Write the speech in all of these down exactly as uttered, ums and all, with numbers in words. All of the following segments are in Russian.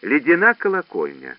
Ледяна колокольня.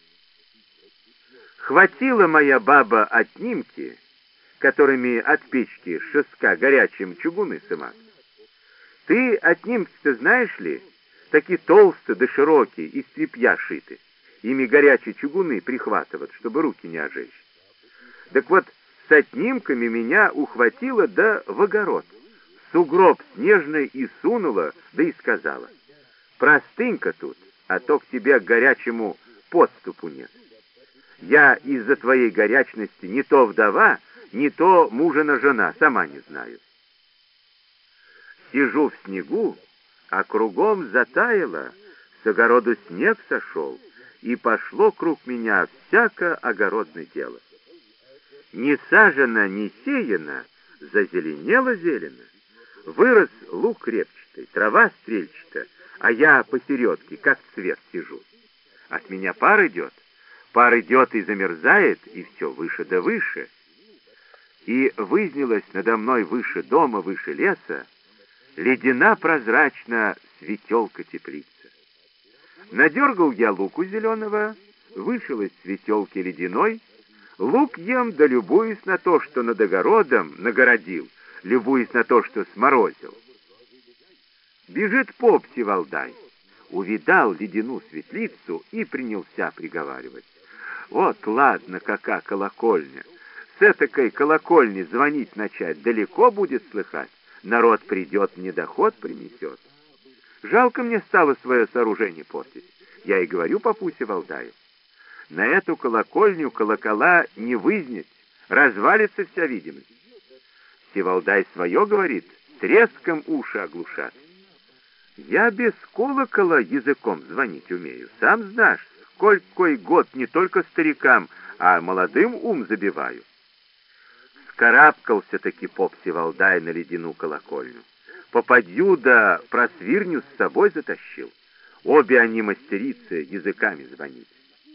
Хватила моя баба отнимки, которыми от печки шеска горячим чугуны сымать. Ты отнимки-то знаешь ли, таки толстые да широкие, из тряпья шиты. Ими горячие чугуны прихватывают, чтобы руки не ожечь. Так вот, с отнимками меня ухватило да в огород. Сугроб снежный и сунула, да и сказала: простынька тут, а то к тебе к горячему подступу нет. Я из-за твоей горячности не то вдова, не то мужина жена, сама не знаю. Сижу в снегу, а кругом затаяло, с огороду снег сошел, и пошло круг меня всяко огородное дело. Не сажено, не сеяно, зазеленело зелено. Вырос лук репчатый, трава стрельчатая, а я посередке, как цвет, сижу. От меня пар идет, пар идет и замерзает, и все выше да выше. И вызнялась надо мной выше дома, выше леса, ледяна прозрачна светелка теплица. Надергал я луку зеленого, вышел из светелки ледяной, лук ем, да любуюсь на то, что над огородом нагородил, любуюсь на то, что сморозил. Бежит поп Севалдай, увидал ледяну светлицу и принялся приговаривать: вот ладно, какая колокольня, с этакой колокольни звонить начать далеко будет слыхать, народ придет, мне доход принесет. Жалко мне стало свое сооружение портить. Я и говорю попу Севалдаю: на эту колокольню колокола не вызнять, развалится вся видимость. Севалдай свое говорит, треском уши оглушат. Я без колокола языком звонить умею, сам знаешь, сколькой год не только старикам, а молодым ум забиваю. Скарабкался-таки поп Севалдай на ледяну колокольню. Попадью да просвирню с собой затащил. Обе они мастерицы языками звонить.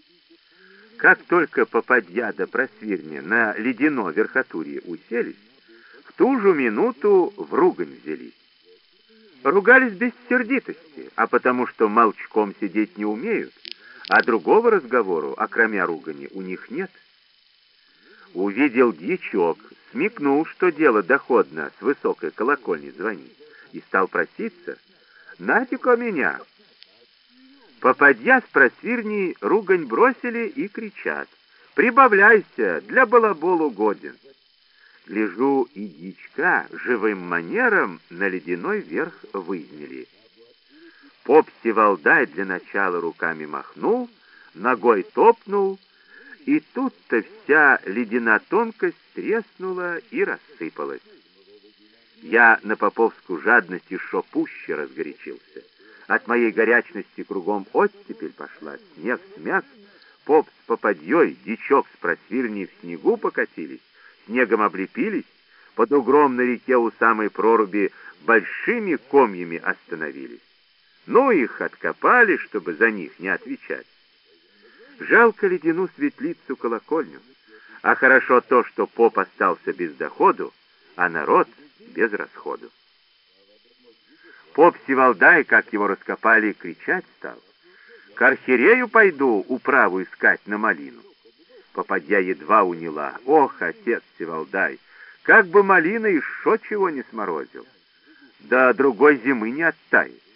Как только попадья да просвирня на ледяно верхотурье уселись, в ту же минуту в ругань взялись. Ругались без сердитости, а потому что молчком сидеть не умеют, а другого разговору, окромя ругани, у них нет. Увидел дьячок, смекнул, что дело доходно с высокой колокольни звонить, и стал проситься: «Нате-ка меня!» Попадья с просвирней ругань бросили и кричат: «Прибавляйся, для балаболу годен!» Гляжу, и дьячка живым манером на ледяной верх вызнели. Поп Севалдай для начала руками махнул, ногой топнул, и тут-то вся ледяная тонкость треснула и рассыпалась. Я на поповскую жадность еще пуще разгорячился. От моей горячности кругом оттепель пошла, снег смяк, поп с попадьей, дичок с просвирней в снегу покатились, снегом облепились, под угром на реке у самой проруби большими комьями остановились. Ну, их откопали, чтобы за них не отвечать. Жалко ледяну светлицу колокольню, а хорошо то, что поп остался без доходу, а народ без расходу. Поп Севалдай, как его раскопали, кричать стал: «К архиерею пойду управу искать на малину». Попадья едва уняла: «Ох, отец Севалдай, как бы малина еще чего не сморозил, да другой зимы не оттает».